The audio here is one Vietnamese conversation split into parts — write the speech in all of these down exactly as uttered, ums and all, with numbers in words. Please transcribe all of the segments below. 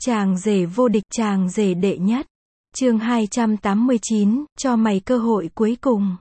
Chàng rể vô địch, chàng rể đệ nhất. Chương hai trăm tám mươi chín, cho mày cơ hội cuối cùng.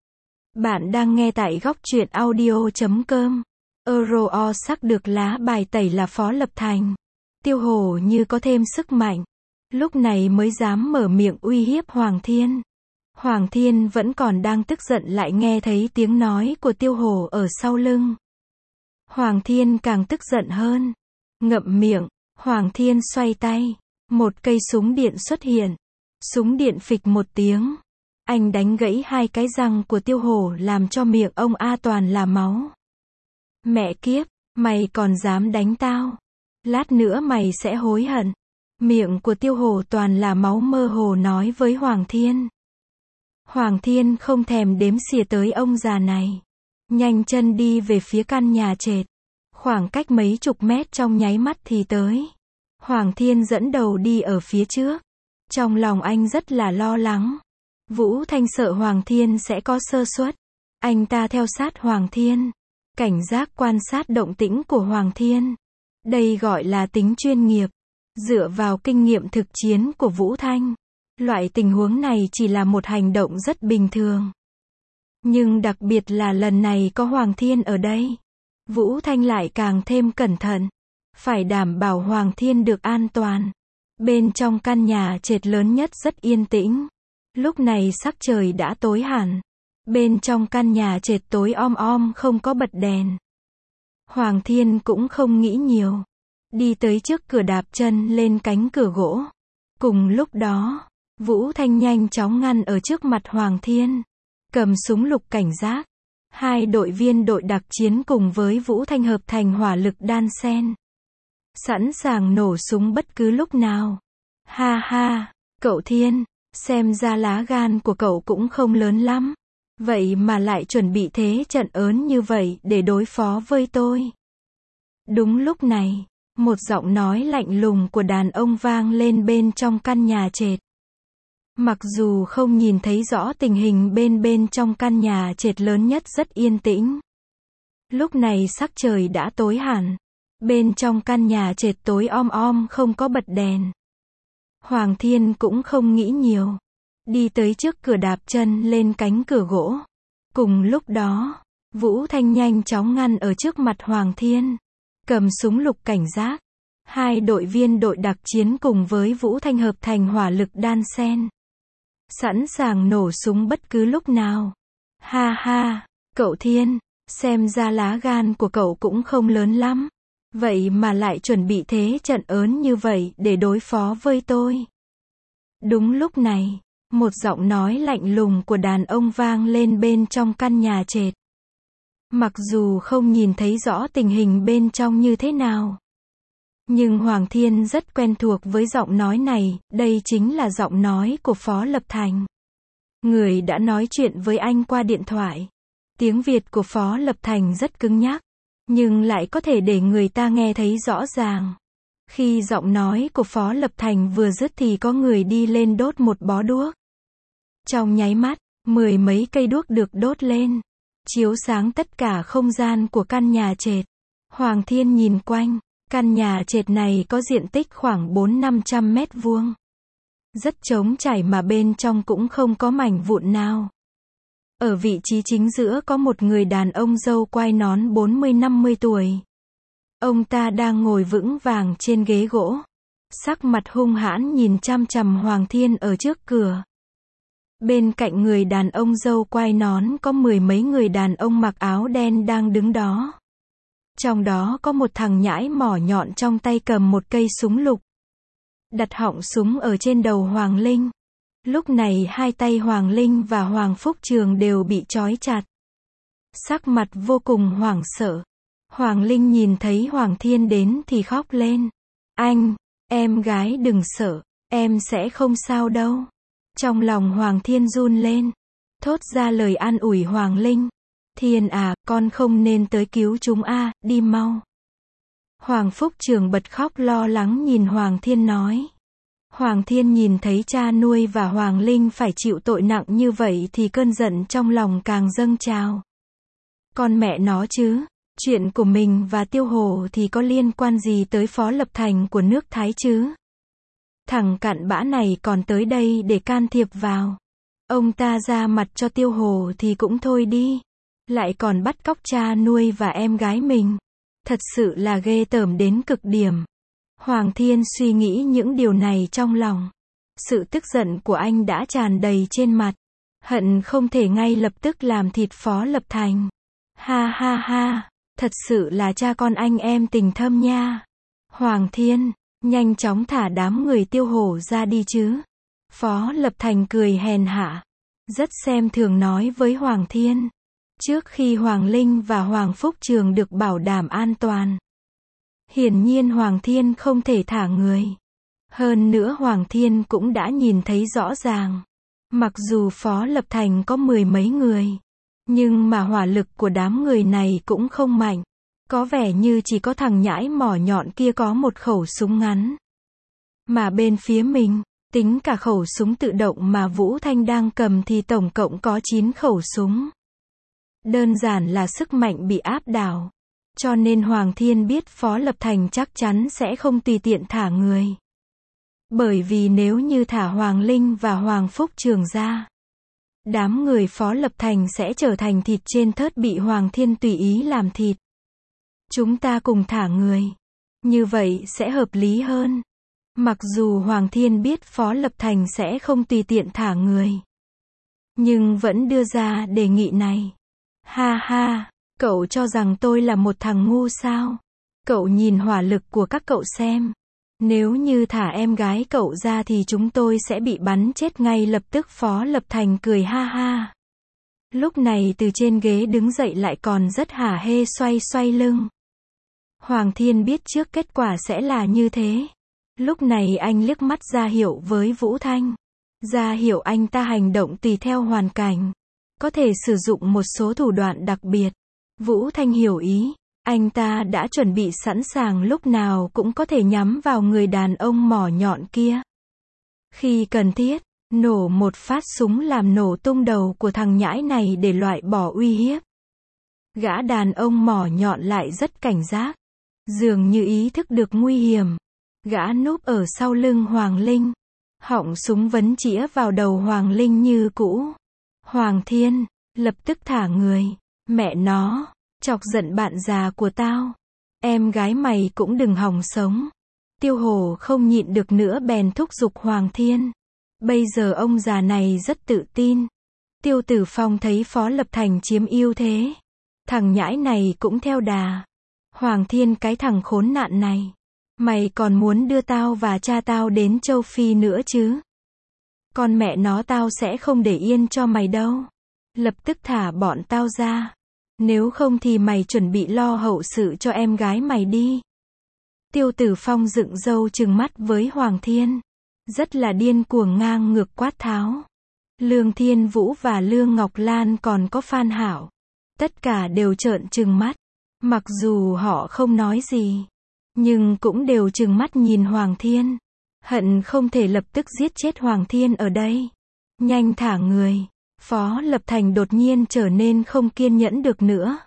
Bạn đang nghe tại góc truyện audio chấm com. Euro o sắc được lá bài tẩy là Phó Lập Thành. Tiêu Hổ như có thêm sức mạnh. Lúc này mới dám mở miệng uy hiếp Hoàng Thiên. Hoàng Thiên vẫn còn đang tức giận lại nghe thấy tiếng nói của Tiêu Hổ ở sau lưng. Hoàng Thiên càng tức giận hơn. Ngậm miệng, Hoàng Thiên xoay tay. Một cây súng điện xuất hiện. Súng điện phịch một tiếng. Anh đánh gãy hai cái răng của Tiêu Hổ làm cho miệng ông A toàn là máu. Mẹ kiếp, mày còn dám đánh tao. Lát nữa mày sẽ hối hận. Miệng của Tiêu Hổ toàn là máu mơ hồ nói với Hoàng Thiên. Hoàng Thiên không thèm đếm xỉa tới ông già này. Nhanh chân đi về phía căn nhà trệt. Khoảng cách mấy chục mét trong nháy mắt thì tới. Hoàng Thiên dẫn đầu đi ở phía trước. Trong lòng anh rất là lo lắng. Vũ Thanh sợ Hoàng Thiên sẽ có sơ suất. Anh ta theo sát Hoàng Thiên. Cảnh giác quan sát động tĩnh của Hoàng Thiên. Đây gọi là tính chuyên nghiệp. Dựa vào kinh nghiệm thực chiến của Vũ Thanh. Loại tình huống này chỉ là một hành động rất bình thường. Nhưng đặc biệt là lần này có Hoàng Thiên ở đây. Vũ Thanh lại càng thêm cẩn thận. Phải đảm bảo Hoàng Thiên được an toàn. Bên trong căn nhà trệt lớn nhất rất yên tĩnh. Lúc này sắc trời đã tối hẳn. Bên trong căn nhà trệt tối om om không có bật đèn. Hoàng Thiên cũng không nghĩ nhiều. Đi tới trước cửa đạp chân lên cánh cửa gỗ. Cùng lúc đó, Vũ Thanh nhanh chóng ngăn ở trước mặt Hoàng Thiên. Cầm súng lục cảnh giác. Hai đội viên đội đặc chiến cùng với Vũ Thanh hợp thành hỏa lực đan xen. Sẵn sàng nổ súng bất cứ lúc nào. Ha ha, cậu Thiên, xem ra lá gan của cậu cũng không lớn lắm. Vậy mà lại chuẩn bị thế trận ớn như vậy để đối phó với tôi. Đúng lúc này, một giọng nói lạnh lùng của đàn ông vang lên bên trong căn nhà trệt. Mặc dù không nhìn thấy rõ tình hình bên bên trong căn nhà trệt lớn nhất rất yên tĩnh. Lúc này sắc trời đã tối hẳn. Bên trong căn nhà trệt tối om om không có bật đèn. Hoàng Thiên cũng không nghĩ nhiều. Đi tới trước cửa đạp chân lên cánh cửa gỗ. Cùng lúc đó, Vũ Thanh nhanh chóng ngăn ở trước mặt Hoàng Thiên. Cầm súng lục cảnh giác. Hai đội viên đội đặc chiến cùng với Vũ Thanh hợp thành hỏa lực đan xen. Sẵn sàng nổ súng bất cứ lúc nào. Ha ha, cậu Thiên, xem ra lá gan của cậu cũng không lớn lắm. Vậy mà lại chuẩn bị thế trận ớn như vậy để đối phó với tôi. Đúng lúc này, một giọng nói lạnh lùng của đàn ông vang lên bên trong căn nhà trệt. Mặc dù không nhìn thấy rõ tình hình bên trong như thế nào. Nhưng Hoàng Thiên rất quen thuộc với giọng nói này, đây chính là giọng nói của Phó Lập Thành. Người đã nói chuyện với anh qua điện thoại. Tiếng Việt của Phó Lập Thành rất cứng nhắc. Nhưng lại có thể để người ta nghe thấy rõ ràng. Khi giọng nói của Phó Lập Thành vừa dứt thì có người đi lên đốt một bó đuốc. Trong nháy mắt, mười mấy cây đuốc được đốt lên. Chiếu sáng tất cả không gian của căn nhà trệt. Hoàng Thiên nhìn quanh. Căn nhà trệt này có diện tích khoảng bốn đến năm trăm mét vuông. Rất trống trải mà bên trong cũng không có mảnh vụn nào. Ở vị trí chính giữa có một người đàn ông râu quai nón bốn mươi năm mươi tuổi. Ông ta đang ngồi vững vàng trên ghế gỗ. Sắc mặt hung hãn nhìn chằm chằm Hoàng Thiên ở trước cửa. Bên cạnh người đàn ông râu quai nón có mười mấy người đàn ông mặc áo đen đang đứng đó. Trong đó có một thằng nhãi mỏ nhọn trong tay cầm một cây súng lục. Đặt họng súng ở trên đầu Hoàng Linh. Lúc này hai tay Hoàng Linh và Hoàng Phúc Trường đều bị trói chặt. Sắc mặt vô cùng hoảng sợ. Hoàng Linh nhìn thấy Hoàng Thiên đến thì khóc lên. Anh, em gái đừng sợ, em sẽ không sao đâu. Trong lòng Hoàng Thiên run lên. Thốt ra lời an ủi Hoàng Linh. Thiên à, con không nên tới cứu chúng a, đi mau. Hoàng Phúc Trường bật khóc lo lắng nhìn Hoàng Thiên nói. Hoàng Thiên nhìn thấy cha nuôi và Hoàng Linh phải chịu tội nặng như vậy thì cơn giận trong lòng càng dâng trào. Con mẹ nó chứ, chuyện của mình và Tiêu Hổ thì có liên quan gì tới Phó Lập Thành của nước Thái chứ? Thằng cặn bã này còn tới đây để can thiệp vào. Ông ta ra mặt cho Tiêu Hồ thì cũng thôi đi. Lại còn bắt cóc cha nuôi và em gái mình. Thật sự là ghê tởm đến cực điểm. Hoàng Thiên suy nghĩ những điều này trong lòng. Sự tức giận của anh đã tràn đầy trên mặt. Hận không thể ngay lập tức làm thịt Phó Lập Thành. Ha ha ha, thật sự là cha con anh em tình thâm nha. Hoàng Thiên, nhanh chóng thả đám người Tiêu Hổ ra đi chứ. Phó Lập Thành cười hèn hạ. Rất xem thường nói với Hoàng Thiên. Trước khi Hoàng Linh và Hoàng Phúc Trường được bảo đảm an toàn. Hiển nhiên Hoàng Thiên không thể thả người. Hơn nữa Hoàng Thiên cũng đã nhìn thấy rõ ràng. Mặc dù Phó Lập Thành có mười mấy người. Nhưng mà hỏa lực của đám người này cũng không mạnh. Có vẻ như chỉ có thằng nhãi mỏ nhọn kia có một khẩu súng ngắn. Mà bên phía mình, tính cả khẩu súng tự động mà Vũ Thanh đang cầm thì tổng cộng có chín khẩu súng. Đơn giản là sức mạnh bị áp đảo. Cho nên Hoàng Thiên biết Phó Lập Thành chắc chắn sẽ không tùy tiện thả người. Bởi vì nếu như thả Hoàng Linh và Hoàng Phúc Trường ra, đám người Phó Lập Thành sẽ trở thành thịt trên thớt bị Hoàng Thiên tùy ý làm thịt. Chúng ta cùng thả người. Như vậy sẽ hợp lý hơn. Mặc dù Hoàng Thiên biết Phó Lập Thành sẽ không tùy tiện thả người. Nhưng vẫn đưa ra đề nghị này. Ha ha, cậu cho rằng tôi là một thằng ngu sao? Cậu nhìn hỏa lực của các cậu xem. Nếu như thả em gái cậu ra thì chúng tôi sẽ bị bắn chết ngay lập tức. Phó Lập Thành cười ha ha. Lúc này từ trên ghế đứng dậy lại còn rất hả hê xoay xoay lưng. Hoàng Thiên biết trước kết quả sẽ là như thế. Lúc này anh liếc mắt ra hiệu với Vũ Thanh. Ra hiệu anh ta hành động tùy theo hoàn cảnh. Có thể sử dụng một số thủ đoạn đặc biệt. Vũ Thanh hiểu ý. Anh ta đã chuẩn bị sẵn sàng lúc nào cũng có thể nhắm vào người đàn ông mỏ nhọn kia. Khi cần thiết, nổ một phát súng làm nổ tung đầu của thằng nhãi này để loại bỏ uy hiếp. Gã đàn ông mỏ nhọn lại rất cảnh giác. Dường như ý thức được nguy hiểm. Gã núp ở sau lưng Hoàng Linh. Họng súng vấn chĩa vào đầu Hoàng Linh như cũ. Hoàng Thiên, lập tức thả người. Mẹ nó, chọc giận bạn già của tao. Em gái mày cũng đừng hòng sống. Tiêu Hồ không nhịn được nữa bèn thúc giục Hoàng Thiên. Bây giờ ông già này rất tự tin. Tiêu Tử Phong thấy Phó Lập Thành chiếm ưu thế. Thằng nhãi này cũng theo đà. Hoàng Thiên, cái thằng khốn nạn này. Mày còn muốn đưa tao và cha tao đến châu Phi nữa chứ? Con mẹ nó, tao sẽ không để yên cho mày đâu. Lập tức thả bọn tao ra. Nếu không thì mày chuẩn bị lo hậu sự cho em gái mày đi. Tiêu Tử Phong dựng râu trừng mắt với Hoàng Thiên. Rất là điên cuồng ngang ngược quát tháo. Lương Thiên Vũ và Lương Ngọc Lan còn có Phan Hảo. Tất cả đều trợn trừng mắt. Mặc dù họ không nói gì. Nhưng cũng đều trừng mắt nhìn Hoàng Thiên. Hận không thể lập tức giết chết Hoàng Thiên ở đây. Nhanh thả người. Phó Lập Thành đột nhiên trở nên không kiên nhẫn được nữa.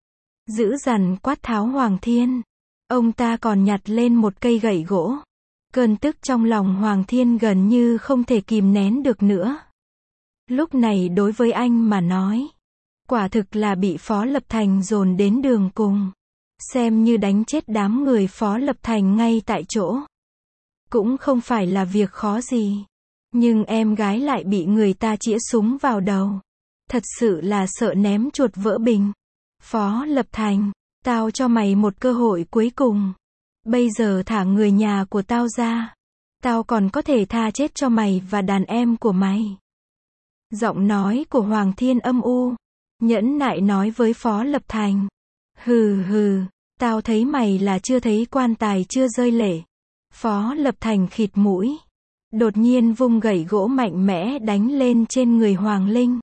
Dữ dằn quát tháo Hoàng Thiên. Ông ta còn nhặt lên một cây gậy gỗ. Cơn tức trong lòng Hoàng Thiên gần như không thể kìm nén được nữa. Lúc này đối với anh mà nói, quả thực là bị Phó Lập Thành dồn đến đường cùng. Xem như đánh chết đám người Phó Lập Thành ngay tại chỗ. Cũng không phải là việc khó gì. Nhưng em gái lại bị người ta chĩa súng vào đầu. Thật sự là sợ ném chuột vỡ bình. Phó Lập Thành, tao cho mày một cơ hội cuối cùng. Bây giờ thả người nhà của tao ra. Tao còn có thể tha chết cho mày và đàn em của mày. Giọng nói của Hoàng Thiên âm u. Nhẫn nại nói với Phó Lập Thành. Hừ hừ, tao thấy mày là chưa thấy quan tài chưa rơi lệ. Phó Lập Thành khịt mũi. Đột nhiên vung gậy gỗ mạnh mẽ đánh lên trên người Hoàng Linh.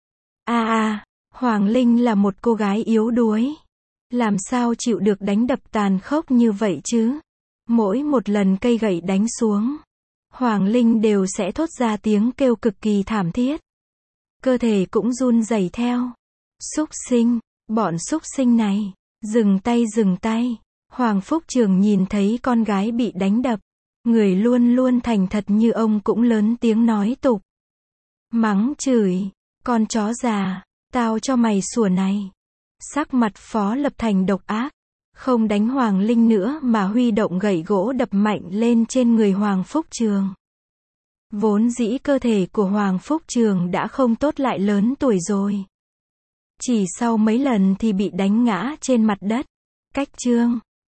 A a, Hoàng Linh là một cô gái yếu đuối. Làm sao chịu được đánh đập tàn khốc như vậy chứ? Mỗi một lần cây gậy đánh xuống, Hoàng Linh đều sẽ thốt ra tiếng kêu cực kỳ thảm thiết. Cơ thể cũng run rẩy theo. Súc sinh, bọn súc sinh này, dừng tay dừng tay. Hoàng Phúc Trường nhìn thấy con gái bị đánh đập. Người luôn luôn thành thật như ông cũng lớn tiếng nói tục. Mắng chửi, con chó già, tao cho mày sủa này. Sắc mặt Phó Lập Thành độc ác, không đánh Hoàng Linh nữa mà huy động gậy gỗ đập mạnh lên trên người Hoàng Phúc Trường. Vốn dĩ cơ thể của Hoàng Phúc Trường đã không tốt lại lớn tuổi rồi. Chỉ sau mấy lần thì bị đánh ngã trên mặt đất. Cách chương